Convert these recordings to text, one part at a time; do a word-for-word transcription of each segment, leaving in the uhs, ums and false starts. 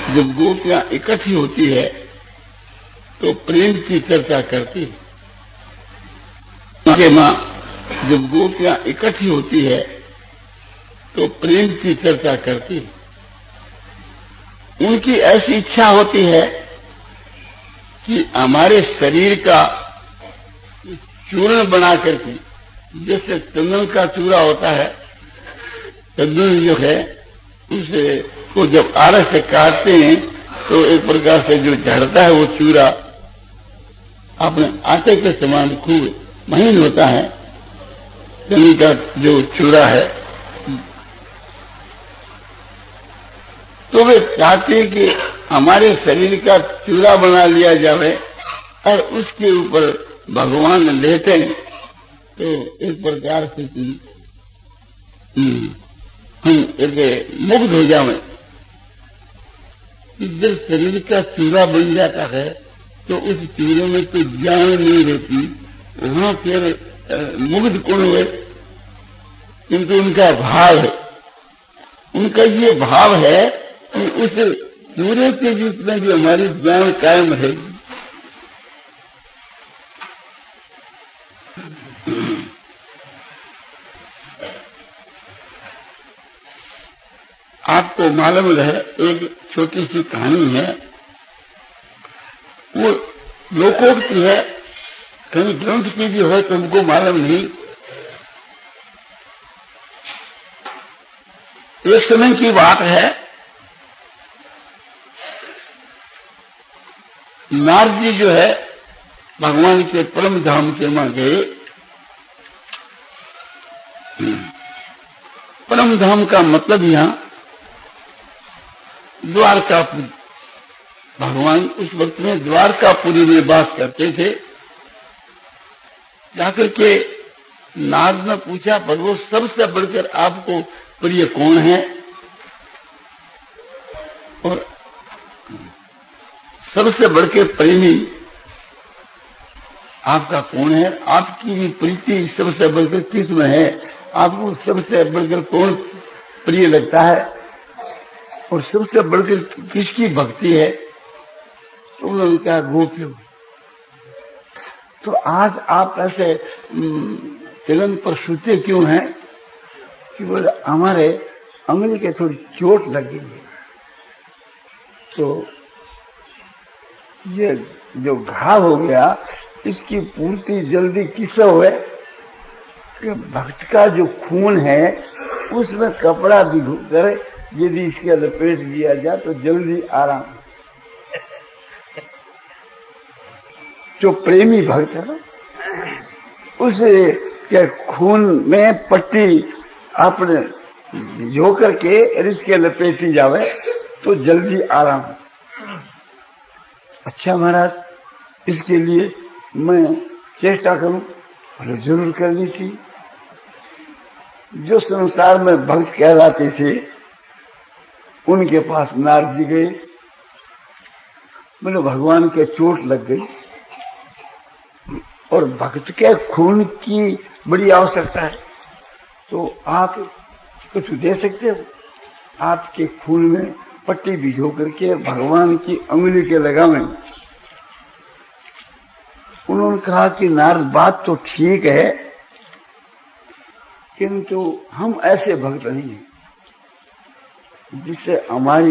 जब गोपियां इकट्ठी होती है तो प्रेम की चर्चा करती है। माँ जब गोपियां इकट्ठी होती है तो प्रेम की चर्चा करती है। उनकी ऐसी इच्छा होती है कि हमारे शरीर का चूर्ण बना करके, जैसे चंदन का चूरा होता है, चंदन जो है उसे को जब आरस से काटते हैं तो एक प्रकार से जो झड़ता है वो चूरा अपने आटे के समान खूब महीन होता है। चंदन का जो चूरा है, तो वे चाहते हैं कि हमारे शरीर का चूरा बना लिया जाए और उसके ऊपर भगवान लेटे तो एक प्रकार से हम एक मुग्ध हो जाए। जब शरीर का चूरा बन जाता है तो उस चूरे में तो जान नहीं रहती, वहां फिर मुग्ध कौन हुए? किंतु उनका भाव है, उनका ये भाव है कि उस चूरे के बीच में जो हमारी जान कायम रहेगी। आपको मालूम है, एक छोटी सी कहानी है, वो लोकोक्ति है, कहीं ग्रंथ की भी हो तो हमको मालूम नहीं। एक समय की बात है, नारद जी जो है भगवान के परम धाम के वहां गए। परम धाम का मतलब यहाँ द्वारकापुरी। भगवान उस वक्त में द्वारकापुरी में वास करते थे। जाकर के नारद ने पूछा, प्रभु सबसे बढ़कर आपको प्रिय कौन है और सबसे बढ़कर प्रेमी आपका कौन है? आपकी भी प्रीति सबसे बढ़कर किस में है? आपको सबसे बढ़कर कौन प्रिय लगता है और सबसे बढ़कर किसकी भक्ति है? तो उन्होंने कहा गोपियों। तो आज आप ऐसे तिलक पर सोते क्यों हैं? कि बोले हमारे अंगुली के थोड़ी चोट लगी है, तो ये जो घाव हो गया इसकी पूर्ति जल्दी किससे हुए? कि भक्त का जो खून है उसमें कपड़ा भिगो कर यदि इसके लपेट दिया जाए तो जल्दी आराम। जो प्रेमी भक्त है ना, उसे के खून में पट्टी आपने भिजो करके इसके लपेटी जावे तो जल्दी आराम। अच्छा महाराज, इसके लिए मैं चेष्टा करूं। बोले जरूर करनी थी। जो संसार में भक्त कहलाते थे उनके पास नारद जी गए। बोले भगवान के चोट लग गई और भक्त के खून की बड़ी आवश्यकता है, तो आप कुछ दे सकते हो? आपके खून में पट्टी भिजो करके भगवान की अंगुली के लगावें। उन्होंने कहा कि नारद बात तो ठीक है, किंतु हम ऐसे भक्त नहीं हैं जिससे हमारी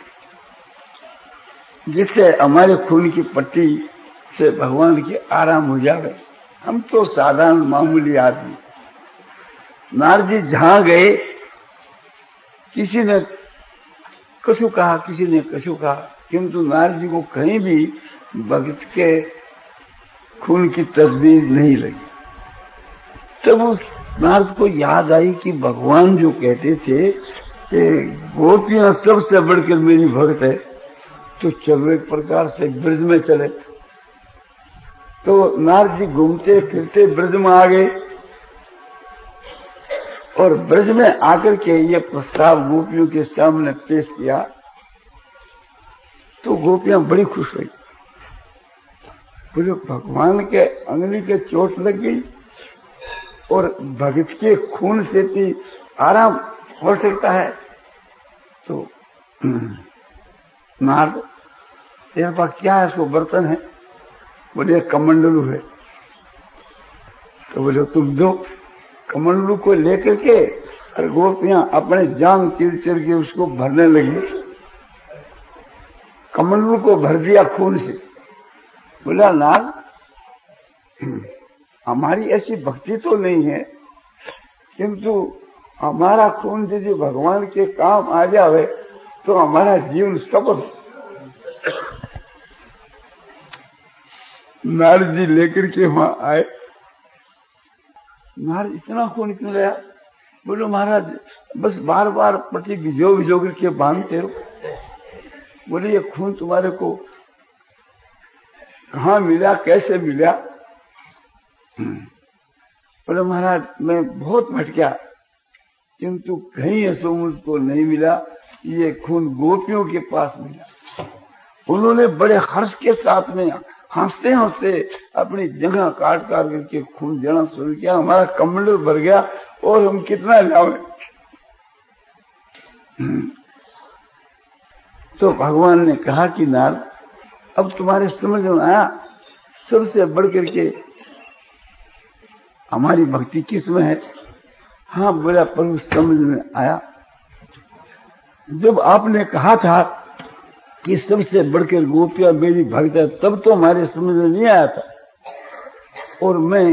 जिससे हमारे खून की पट्टी से भगवान की आराम हो जाए। हम तो साधारण मामूली आदमी। नारद जी जहां गए, किसी ने कछु कहा, किसी ने कछु कहा, किंतु नारद जी को कहीं भी भक्त के खून की तस्वीर नहीं लगी। तब उस नारद को याद आई कि भगवान जो कहते थे कि गोपियां सबसे बढ़कर मेरी भक्त है, तो चलो एक प्रकार से ब्रज में चले। तो नारद जी घूमते फिरते ब्रज में आ गए और ब्रज में आकर के ये प्रस्ताव गोपियों के सामने पेश किया। तो गोपियां बड़ी खुश हुई। बोले भगवान के अंगुली के चोट लग गई और भगत के खून से भी आराम हो सकता है। तो नारद तेरे पास क्या है? सो बर्तन है। बोले कमंडलू है। तो बोले तुम दो। कमंडलू को लेकर के और गोपियां अपने जांग चिर चिर के उसको भरने लगी। कमंडलू को भर दिया खून से। बोला नारद हमारी ऐसी भक्ति तो नहीं है, किंतु हमारा खून यदि भगवान के काम आ जावे तो हमारा जीवन सफल। नारद जी लेकर के वहां आए। नारद इतना खून क्यों गया? बोलो महाराज बस बार बार पट्टी भिजो भिजो करके बांधते हो। बोले ये खून तुम्हारे को कहाँ मिला, कैसे मिला? बोले महाराज मैं बहुत भटका, किंतु कहीं ऐसा मुझको नहीं मिला। ये खून गोपियों के पास मिला। उन्होंने बड़े हर्ष के साथ में हंसते हंसते अपनी जगह काट काट करके खून देना शुरू किया। हमारा कमंडल भर गया और हम कितना लावे। तो भगवान ने कहा कि नारद अब तुम्हारे समझ में आया सबसे बढ़कर के हमारी भक्ति किसमें है? हाँ बोला प्रभु समझ में आया। जब आपने कहा था कि सबसे बढ़कर गोपियां मेरी भक्त है, तब तो हमारे समझ में नहीं आया था और मैं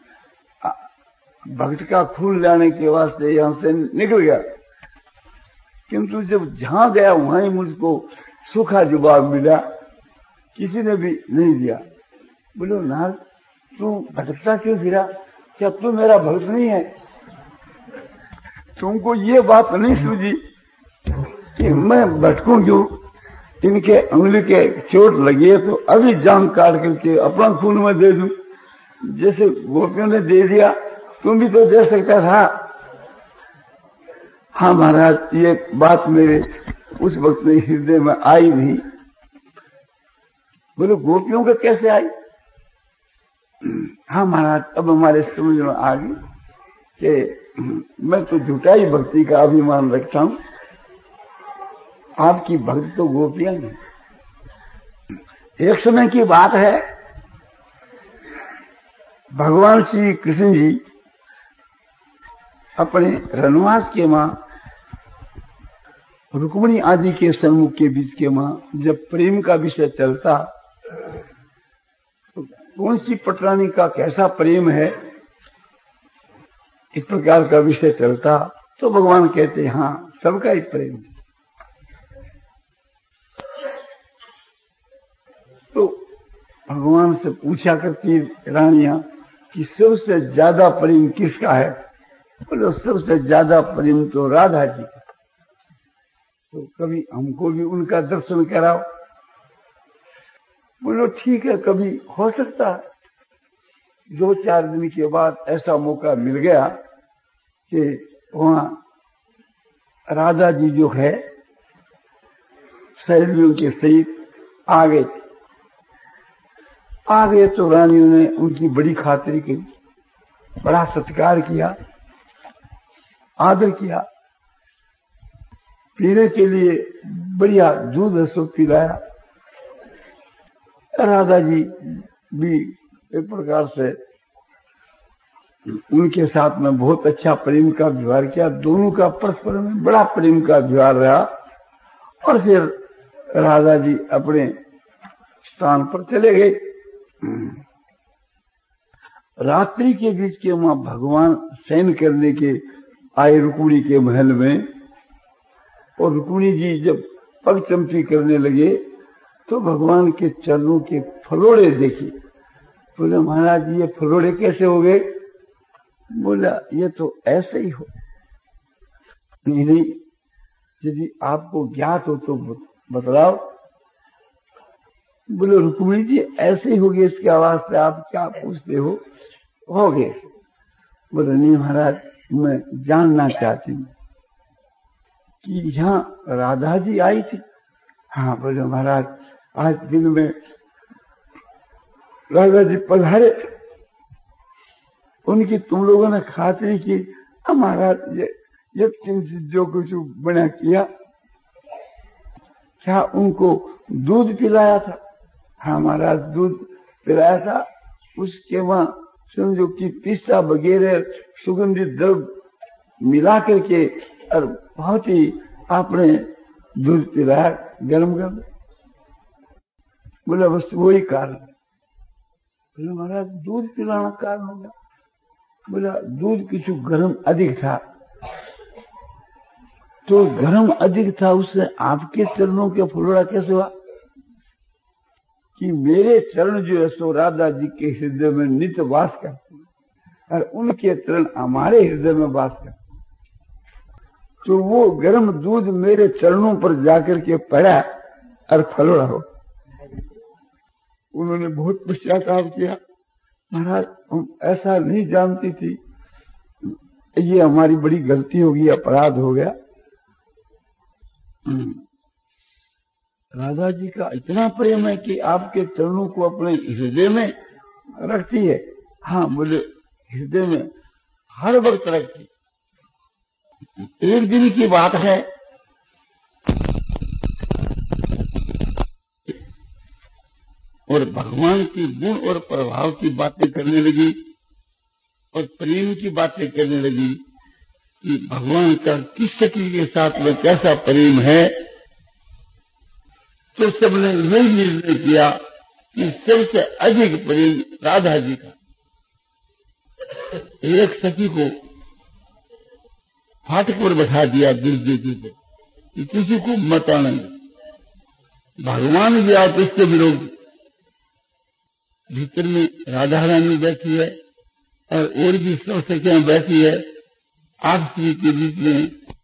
भक्त का खून लाने के वास्ते यहां से निकल गया। किंतु जब जहां गया वहां ही मुझको सूखा जवाब मिला, किसी ने भी नहीं दिया। बोलो नारद तू भटकता क्यों फिरा? क्या तू मेरा भक्त नहीं है? तुमको ये बात नहीं सूझी कि मैं भटकूं क्यों? इनके अंगुली के चोट लगी है तो अभी जान काट करके अपना खून में दे दूं। जैसे गोपियों ने दे दिया तुम भी तो दे सकता था। हाँ महाराज ये बात मेरे उस वक्त में हृदय में आई नहीं। बोले गोपियों के कैसे आई? हाँ महाराज अब हमारे समझ में आ गई कि मैं तो झूठाई भक्ति का अभिमान रखता हूं, आपकी भक्ति तो गोपियां हैं। एक समय की बात है, भगवान श्री कृष्ण जी अपने रनवास के मां रुक्मिणी आदि के सन्मुख के बीच के मां जब प्रेम का विषय चलता तो कौन सी पटरानी का कैसा प्रेम है इस प्रकार का विषय चलता तो भगवान कहते हाँ सबका ही प्रेम है। तो भगवान से पूछा करती रानियां कि सबसे ज्यादा प्रेम किसका है? बोलो सबसे ज्यादा प्रेम तो राधा जी का। तो कभी हमको भी उनका दर्शन कराओ। बोलो ठीक है कभी हो सकता है। दो चार दिन के बाद ऐसा मौका मिल गया कि वहां राधा जी जो है सहेलियों के सहित आ गए थे। आ गए तो रानियों ने उनकी बड़ी खातिरी की, बड़ा सत्कार किया, आदर किया, पीने के लिए बढ़िया दूध सो पिलाया। राधा जी भी एक प्रकार से उनके साथ में बहुत अच्छा प्रेम का व्यवहार किया। दोनों का परस्पर में बड़ा प्रेम का व्यवहार रहा और फिर राधा जी अपने स्थान पर चले गए। रात्रि के बीच के वहां भगवान शयन करने के आए रुक्मिणी के महल में और रुक्मिणी जी जब पग चमची करने लगे तो भगवान के चरणों के फलोड़े देखे। बोले महाराज ये फलोड़े कैसे हो गए? बोला ये तो ऐसे ही हो। नहीं नहीं यदि आपको ज्ञात हो तो बतलाओ। बोले रुक्मिणी जी ऐसे ही हो गए, इसके आवाज से आप क्या पूछते हो? हो गए। बोले नहीं महाराज मैं जानना चाहती हूँ कि यहाँ राधा जी आई थी। हाँ बोले महाराज आज दिन में राधा जी पधारे, उनकी तुम लोगों ने खातिरी की। महाराज ये, ये जो कुछ बना किया क्या उनको दूध पिलाया था? हाँ महाराज, दूध पिलाया था। उसके वहां समझो कि पिस्ता वगैरह सुगंधित द्रव्य मिला करके और बहुत ही आपने दूध पिलाया गर्म गर्म। बोला बस वही कारण। बोले महाराज दूध पिलाना कारण होगा? बोला दूध कुछ गर्म अधिक था, तो गर्म अधिक था, उससे आपके चरणों के फुलड़ा कैसे हुआ? कि मेरे चरण जो है सो राधा जी के हृदय में नित्य वास करते हैं और उनके चरण हमारे हृदय में वास करते हैं। तो वो गर्म दूध मेरे चरणों पर जाकर के पड़ा और फलड़ा हो। उन्होंने बहुत पश्चाताप किया, महाराज हम ऐसा नहीं जानती थी, ये हमारी बड़ी गलती हो गई, अपराध हो गया। राधा जी का इतना प्रेम है कि आपके चरणों को अपने हृदय में रखती है। हाँ बोले हृदय में हर वक्त रखती। एक दिन की बात है, और भगवान की गुण और प्रभाव की बातें करने लगी और प्रेम की बातें करने लगी कि भगवान का किस सखी के साथ में कैसा प्रेम है। तो सबने यही निर्णय किया कि सबसे अधिक प्रेम राधा जी का। एक सखी को फाटक पर बैठा दिया दुर्गे जी को कि किसी को मत आने। भगवान भी आप इसके विरोध। भीतर में राधा रानी बैठी है और और भी सब सखियां बैठी है। आप श्री के बीच में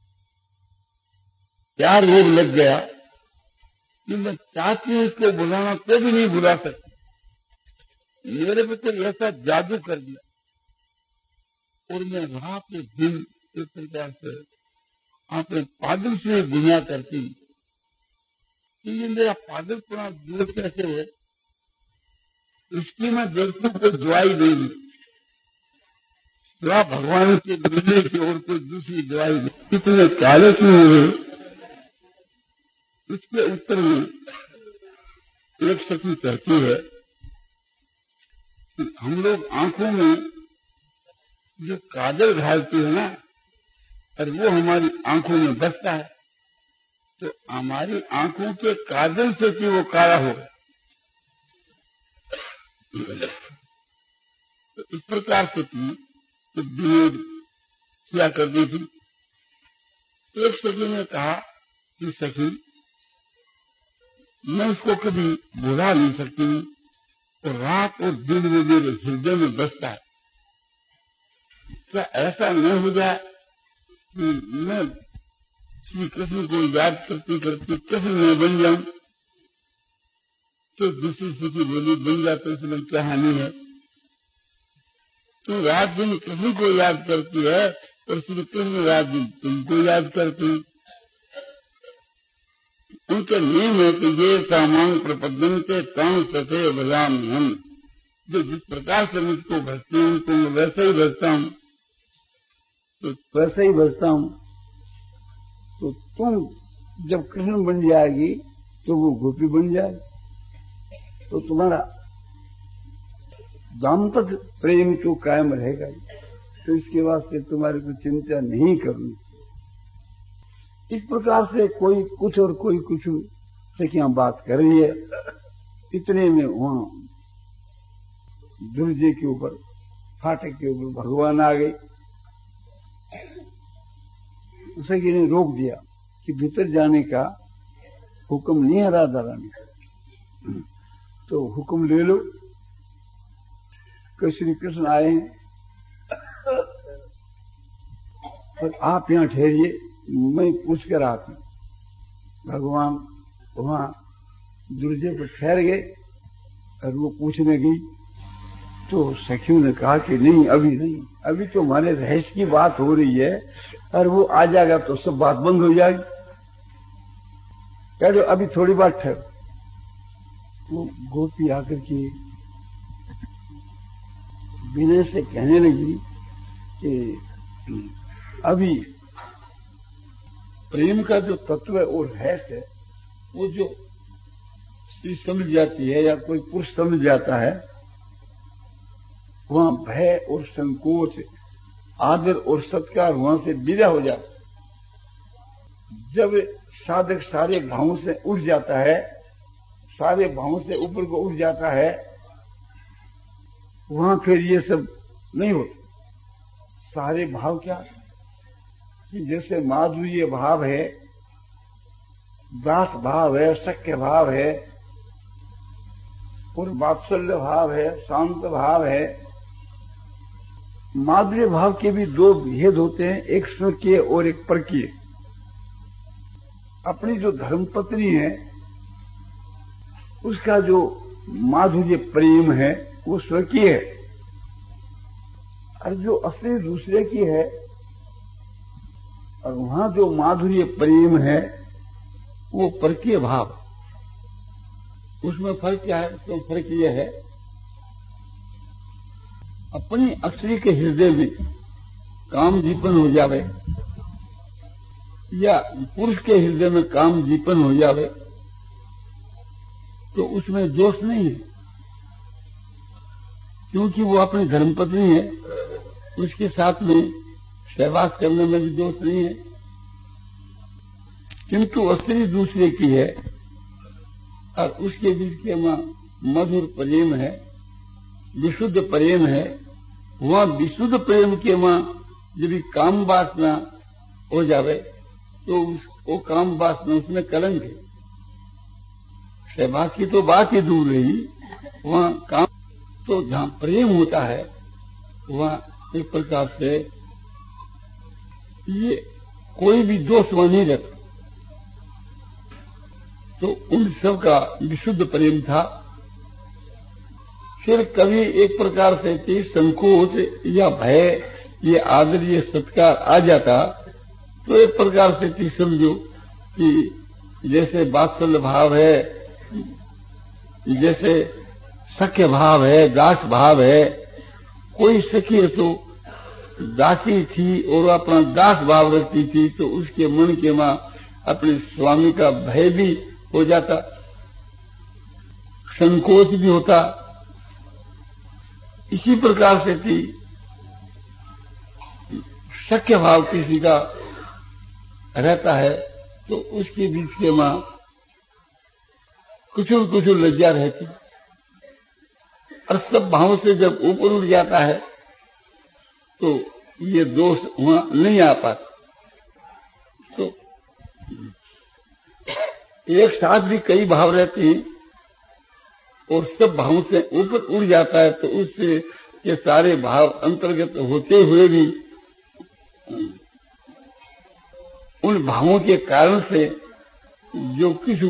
प्यार रोग लग गया कि मैं चाहती हूं उसको बुलाना, कोई भी नहीं बुला सकती। मेरे पे तो ऐसा जादू कर दिया और मैं रात दिन इस प्रकार से अपने पागल से गुना करती कि ये मेरा पागलपना दूर कैसे है। इसकी मैं दर्शन को दवाई नहीं दी, भगवान के मिलने की और कोई दूसरी दवाई नहीं। कितने काले क्यों हुए? इसके उत्तर में एक सखी कहती है कि हम लोग आंखों में जो काजल घालते हैं ना, और वो हमारी आंखों में बसता है, तो हमारी आंखों के काजल से कि वो काला हो गया। तो इस प्रकार से की तो विनोद किया करती थी। एक सखी ने कहा कि सखी मैं उसको कभी बुला नहीं सकती और रात और दिन में मेरे हृदय में बसता है। क्या ऐसा न हो जाए कि मैं श्री कृष्ण को याद करती करती कृष्ण में बन जाऊं? तो दूसरी सखी बोली बन जाते इसमें क्या हानि है? तू रात दिन कृष्ण को याद करती है और श्री कृष्ण रात दिन तुमको याद करती। उनका नियम है कि ये सामान प्रपदन के काम सथे बजाम हम, जो जिस प्रकार से मुझको भजती हूँ तो मैं वैसे ही भजता हूँ, तो वैसे ही भजता हूँ। तो तुम जब कृष्ण बन जाएगी तो वो गोपी बन जाएगी, तो तुम्हारा दाम्पत्य प्रेम तो कायम रहेगा। तो इसके वास्ते तुम्हारी कोई चिंता नहीं करनी। इस प्रकार से कोई कुछ और कोई कुछ सखियां बात कर रही है। इतने में वहां दुर्जे के ऊपर, फाटक के ऊपर भगवान आ गए। सखी ने रोक दिया कि भीतर जाने का हुक्म नहीं है राधा रानी, तो हुक्म ले लो कि श्री कृष्ण आए हैं और आप यहाँ ठहरिए, मैं पूछ कर आती हूं। भगवान वहां दुर्जे पर ठहर गए और वो पूछने गई तो सखियों ने कहा कि नहीं अभी नहीं, अभी तो हमारे रहस्य की बात हो रही है और वो आ जाएगा तो सब बात बंद हो जाएगी। कह दो अभी थोड़ी बात ठहर। वो गोपी आकर के विनय से कहने लगी कि अभी प्रेम का जो तत्व है और रहस्य है वो जो स्त्री समझ जाती है या कोई पुरुष समझ जाता है, वहां भय और संकोच, आदर और सत्कार वहां से विदा हो जाता। जब साधक सारे भावों से उठ जाता है, सारे भावों से ऊपर को उठ जाता है, वहां फिर ये सब नहीं होता। सारे भाव क्या कि जैसे माधुर्य भाव है, दास भाव है, सख्य भाव है और वात्सल्य भाव है, शांत भाव है। माधुर्य भाव के भी दो भेद होते हैं, एक स्वकीय और एक परकीय। अपनी जो धर्मपत्नी है उसका जो माधुर्य प्रेम है वो स्वकीय है, और जो असली दूसरे की है, और वहां जो माधुर्य प्रेम है वो परकीय भाव। उसमें फर्क क्या है? उसमें फर्क यह है, अपनी असली के हृदय में काम दीपन हो जावे या पुरुष के हृदय में काम दीपन हो जावे तो उसमें दोष नहीं है, क्योंकि वो अपनी धर्मपत्नी है, उसके साथ में सहवास करने में भी दोष नहीं है। किंतु असली दूसरे की है और उसके बीच के वहां मधुर प्रेम है, विशुद्ध प्रेम है। वहां विशुद्ध प्रेम के वहां जब काम वासना हो जावे तो वो काम वासना उसमें कलंक है। सहवास की तो बात ही दूर रही, वहां काम तो जहां प्रेम होता है वहां एक प्रकार से ये कोई भी दोष वहां नहीं रहता। तो उन सब का विशुद्ध प्रेम था। फिर कभी एक प्रकार से संकोच या भय, ये आदर, ये सत्कार आ जाता तो एक प्रकार से समझो कि जैसे वात्सल्य भाव है, जैसे सख्य भाव है, दास भाव है। कोई सखी है तो दासी थी और अपना दास भाव रखती थी तो उसके मन के मां अपने स्वामी का भय भी हो जाता, संकोच भी होता। इसी प्रकार से थी सख्य भाव किसी का रहता है तो उसके बीच के मां कुछुल कुछुल लज्जा रहती, और सब भाव से जब ऊपर उठ जाता है तो ये दोष वहां नहीं आ पाता। तो एक साथ भी कई भाव रहते हैं और सब भावों से ऊपर उड़ जाता है तो उससे ये सारे भाव अंतर्गत होते हुए भी उन भावों के कारण से जो किसी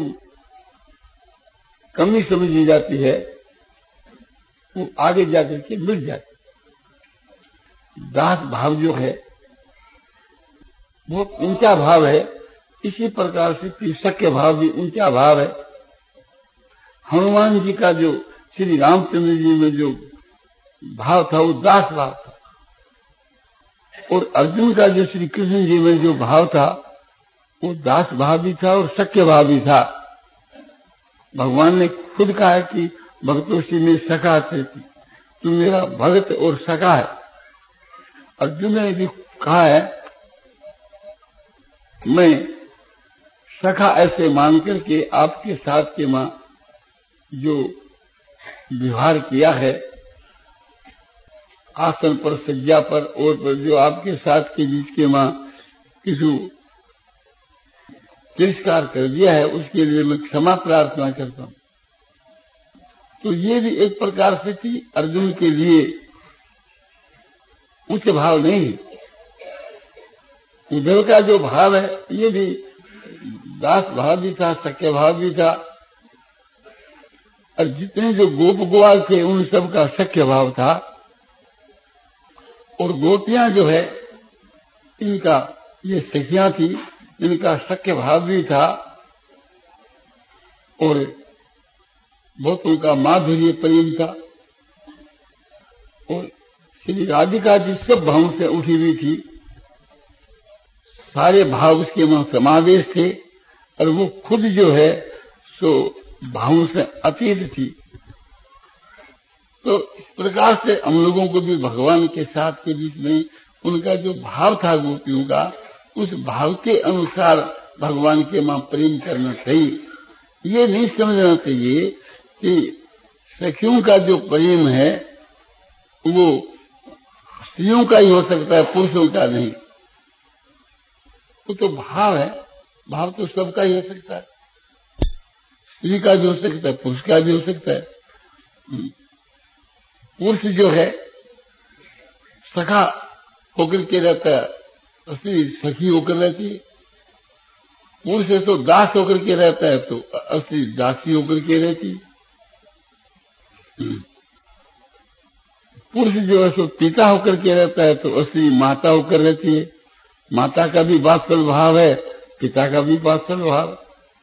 कमी समझी जाती है वो आगे जाकर के मिट जाती। दास भाव जो है बहुत ऊंचा भाव है, इसी प्रकार से सख्य भाव भी ऊंचा भाव है। हनुमान जी का जो श्री रामचंद्र जी में जो भाव था वो दास भाव था, और अर्जुन का जो श्री कृष्ण जी में जो भाव था वो दास भाव भी था और सख्य भाव भी था। भगवान ने खुद कहा है कि भक्तों से में सखा थे, तू मेरा भक्त और सखा है। अर्जुन ने भी कहा है मैं सखा ऐसे मान करके आपके साथ के मां जो व्यवहार किया है, आसन पर, सज्जा पर और पर जो आपके साथ के बीच के मां किसी तिरस्कार कर दिया है उसके लिए मैं क्षमा प्रार्थना करता हूं। तो ये भी एक प्रकार से थी अर्जुन के लिए उच्च भाव नहीं। उद्धव का जो भाव है ये भी दास भाव भी था, सख्य भाव भी था, और जितने जो गोप ग्वाल थे उन सब का सख्य भाव था, और गोपियां जो है इनका ये सखियां थी, इनका सख्य भाव भी था और बहुत उनका माधुर्य प्रेम था। और श्री राधिका जी सब भावों से उठी हुई थी, सारे भाव उसके वहां समावेश थे, और वो खुद जो है सो भावों से अतीत थी। तो प्रकार से हम लोगों को भी भगवान के साथ के बीच में उनका जो भाव था गोपियों का, उस भाव के अनुसार भगवान के मां प्रेम करना चाहिए। ये नहीं समझना चाहिए कि सखियों का जो प्रेम है वो स्त्रियों का ही हो सकता है, पुरुषों का नहीं। वो तो भाव है, भाव तो सबका ही हो सकता है, स्त्री का भी हो सकता है, पुरुष का भी हो सकता है। पुरुष जो है सखा होकर के रहता है, स्त्री सखी होकर रहती है। पुरुष है तो दास होकर के रहता है, तो स्त्री दासी होकर के रहती है। पुरुष जो है सो पिता होकर के रहता है, तो स्त्री माता होकर रहती है। माता का भी वात्सल भाव है, पिता का भी वात्सल भाव।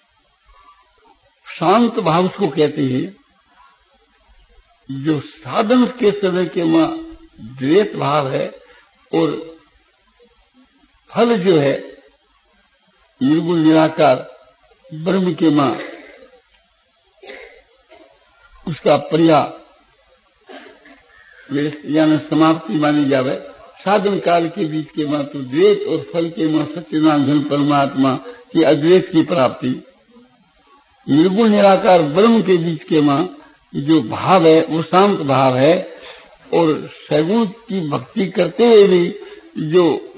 शांत भाव उसको कहते हैं। जो साधन के समय के मां द्वेष भाव है, और फल जो है निर्गुण निराकार ब्रह्म के मां उसका प्रिया यानी समाप्ति मानी जावे। साधन काल के बीच के मां तो द्वेष, और फल के मां सच्चिदानंद परमात्मा की अद्वैत की प्राप्ति। निर्गुण निराकार ब्रह्म के बीच के मां जो भाव है वो शांत भाव है, और सगुण की भक्ति करते हुए भी जो